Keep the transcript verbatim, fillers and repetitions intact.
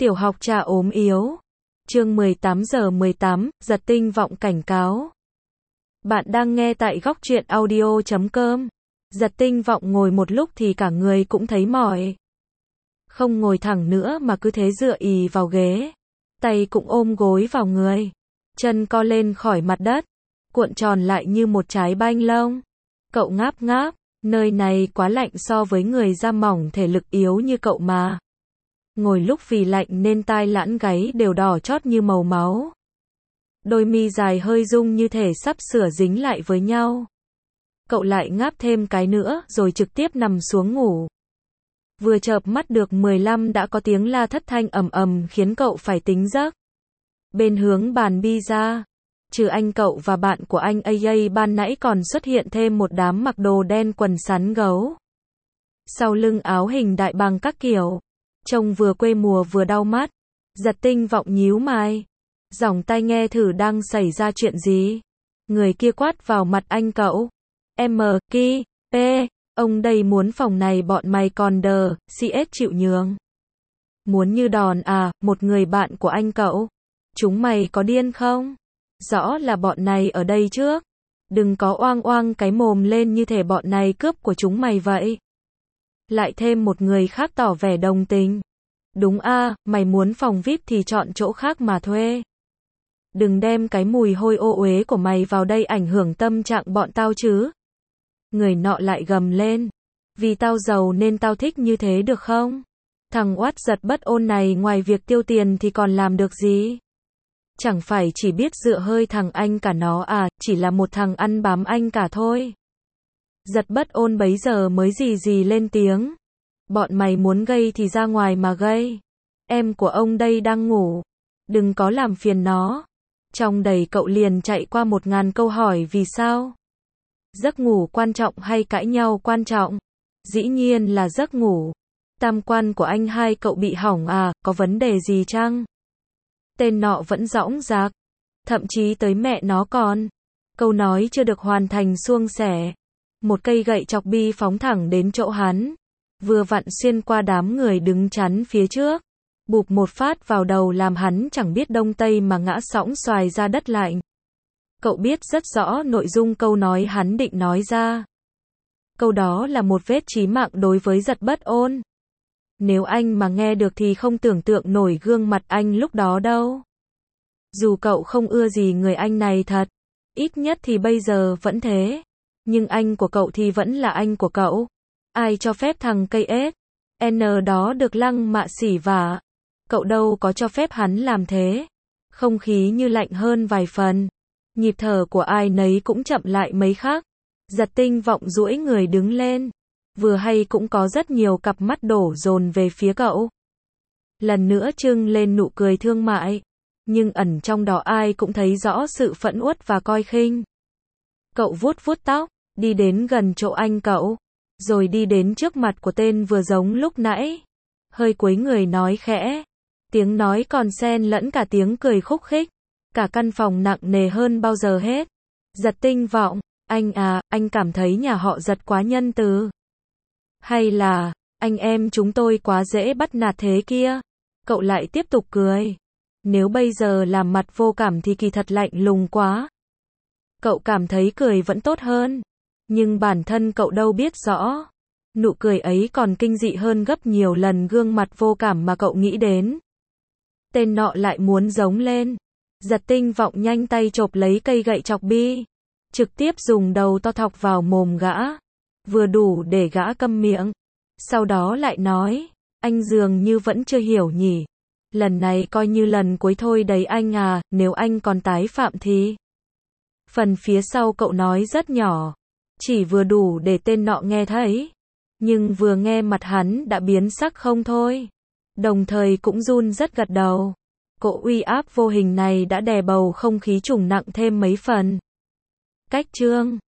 Tiểu học trà ốm yếu. Chương mười tám giờ mười tám, giật tinh vọng cảnh cáo. Bạn đang nghe tại góc truyện audio chấm com. Giật tinh vọng ngồi một lúc thì cả người cũng thấy mỏi. Không ngồi thẳng nữa mà cứ thế dựa ì vào ghế. Tay cũng ôm gối vào người. Chân co lên khỏi mặt đất. Cuộn tròn lại như một trái banh lông. Cậu ngáp ngáp. Nơi này quá lạnh so với người da mỏng thể lực yếu như cậu mà. Ngồi lúc vì lạnh nên tai lãn gáy đều đỏ chót như màu máu. Đôi mi dài hơi rung như thể sắp sửa dính lại với nhau. Cậu lại ngáp thêm cái nữa rồi trực tiếp nằm xuống ngủ. Vừa chợp mắt được mười lăm đã có tiếng la thất thanh ầm ầm khiến cậu phải tính giấc. Bên hướng bàn bi ra, trừ anh cậu và bạn của anh a a ban nãy còn xuất hiện thêm một đám mặc đồ đen quần sắn gấu. Sau lưng áo hình đại bàng các kiểu. Trông vừa quê mùa vừa đau mắt. Giật tinh vọng nhíu mày. Giỏng tai nghe thử đang xảy ra chuyện gì. Người kia quát vào mặt anh cậu. M, ki, P, ông đây muốn phòng này bọn mày còn đờ, xê ét chịu nhường. Muốn như đòn à, một người bạn của anh cậu. Chúng mày có điên không? Rõ là bọn này ở đây trước. Đừng có oang oang cái mồm lên như thể bọn này cướp của chúng mày vậy. Lại thêm một người khác tỏ vẻ đồng tình. Đúng a, mày muốn phòng vi ai pi thì chọn chỗ khác mà thuê. Đừng đem cái mùi hôi ô uế của mày vào đây ảnh hưởng tâm trạng bọn tao chứ. Người nọ lại gầm lên. Vì tao giàu nên tao thích như thế được không? Thằng oát giật bất ôn này ngoài việc tiêu tiền thì còn làm được gì? Chẳng phải chỉ biết dựa hơi thằng anh cả nó à, chỉ là một thằng ăn bám anh cả thôi. Giật bất ôn bấy giờ mới gì gì lên tiếng. Bọn mày muốn gây thì ra ngoài mà gây. Em của ông đây đang ngủ. Đừng có làm phiền nó. Trong đầy cậu liền chạy qua một ngàn câu hỏi vì sao. Giấc ngủ quan trọng hay cãi nhau quan trọng? Dĩ nhiên là giấc ngủ. Tam quan của anh hai cậu bị hỏng à, có vấn đề gì chăng? Tên nọ vẫn dõng dạc. Thậm chí tới mẹ nó còn. Câu nói chưa được hoàn thành suông sẻ. Một cây gậy chọc bi phóng thẳng đến chỗ hắn. Vừa vặn xuyên qua đám người đứng chắn phía trước. Bụp một phát vào đầu làm hắn chẳng biết đông tây mà ngã sõng xoài ra đất lạnh. Cậu biết rất rõ nội dung câu nói hắn định nói ra. Câu đó là một vết chí mạng đối với giật bất ôn. Nếu anh mà nghe được thì không tưởng tượng nổi gương mặt anh lúc đó đâu. Dù cậu không ưa gì người anh này thật. Ít nhất thì bây giờ vẫn thế. Nhưng anh của cậu thì vẫn là anh của cậu. Ai cho phép thằng cây ét en đó được lăng mạ xỉ vả. Cậu đâu có cho phép hắn làm thế. Không khí như lạnh hơn vài phần. Nhịp thở của ai nấy cũng chậm lại mấy khắc. Giật tinh vọng duỗi người đứng lên. Vừa hay cũng có rất nhiều cặp mắt đổ dồn về phía cậu. Lần nữa trưng lên nụ cười thương mại. Nhưng ẩn trong đó ai cũng thấy rõ sự phẫn uất và coi khinh. Cậu vuốt vuốt tóc. Đi đến gần chỗ anh cậu. Rồi đi đến trước mặt của tên vừa giống lúc nãy. Hơi cúi người nói khẽ. Tiếng nói còn xen lẫn cả tiếng cười khúc khích. Cả căn phòng nặng nề hơn bao giờ hết. Giật tinh vọng. Anh à, anh cảm thấy nhà họ Giật quá nhân từ. Hay là, anh em chúng tôi quá dễ bắt nạt thế kia. Cậu lại tiếp tục cười. Nếu bây giờ làm mặt vô cảm thì kỳ thật lạnh lùng quá. Cậu cảm thấy cười vẫn tốt hơn. Nhưng bản thân cậu đâu biết rõ. Nụ cười ấy còn kinh dị hơn gấp nhiều lần gương mặt vô cảm mà cậu nghĩ đến. Tên nọ lại muốn giống lên. Giật tinh vọng nhanh tay chộp lấy cây gậy chọc bi. Trực tiếp dùng đầu to thọc vào mồm gã. Vừa đủ để gã câm miệng. Sau đó lại nói. Anh dường như vẫn chưa hiểu nhỉ. Lần này coi như lần cuối thôi đấy anh à. Nếu anh còn tái phạm thì. Phần phía sau cậu nói rất nhỏ. Chỉ vừa đủ để tên nọ nghe thấy. Nhưng vừa nghe mặt hắn đã biến sắc không thôi. Đồng thời cũng run rất gật đầu. Cỗ uy áp vô hình này đã đè bầu không khí trùng nặng thêm mấy phần. Cách chương